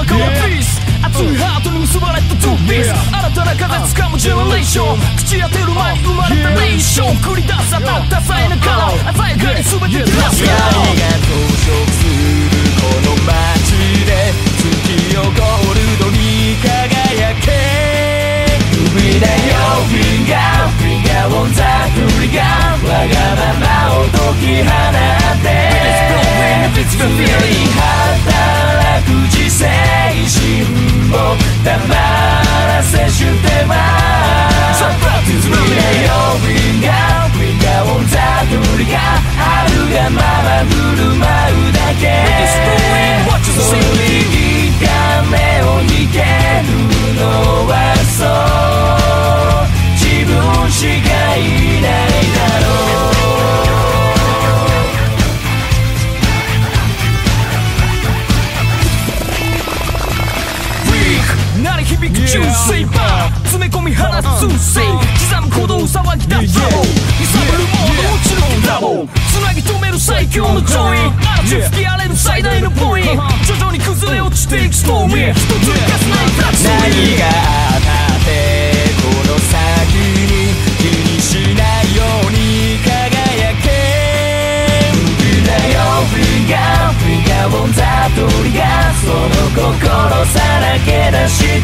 中はピース熱いハートに結ばれたトゥーピース新たな風つかむジェネレーション口当てる前に生まれたレーション繰り出す多彩なカラー鮮やかに全て照らすから光が増殖するこの街で月よゴールドに輝け指だよフィンガーオンザトリガーわがままを解き放って働く自制心を黙らせしてます指だよフィンガーオンザトリガーあるがまま振る舞うだけそれに金を引けるのはそう自分しかいないだろう鳴り響く中水バー詰め込み放つ通水刻む鼓動騒ぎ出すラボ揺さぶるモード落ちるラボつなぎ止める最強のジョイン嵐吹き荒れる最大のポイント徐々に崩れ落ちていくストーリー一つ抜かせないフラクション何があったってこの先に気にしないように輝け指だよフィンガーオンザトリガーその心さらけ出して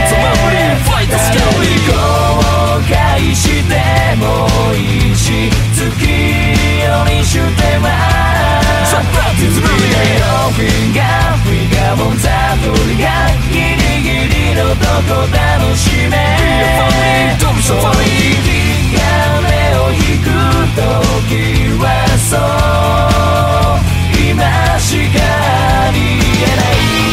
後悔してもいいし月夜にしてます指だよフィンガーオンザトリガーギリギリのとこ楽しめその息が目を引く時はそう今しかありえない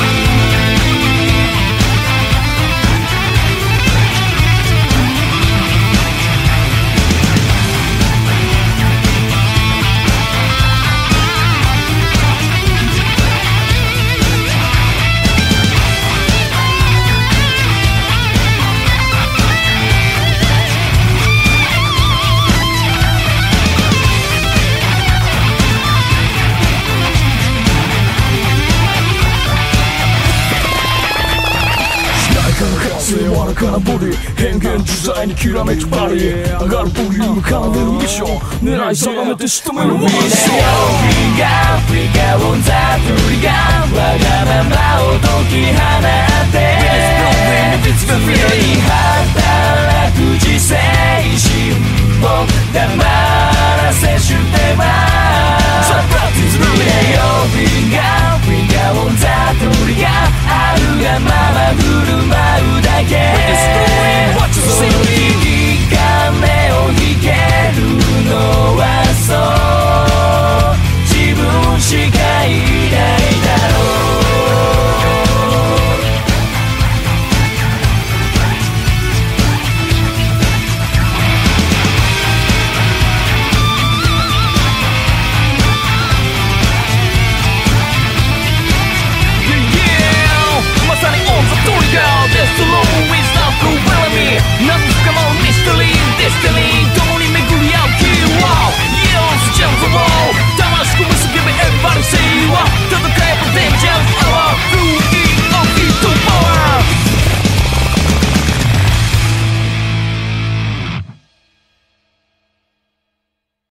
柔らかなボディ変幻自在にきらめくバディ上がるボリューム奏でるミッション狙い定めて仕留めるワンションフィンガーオンザトリガー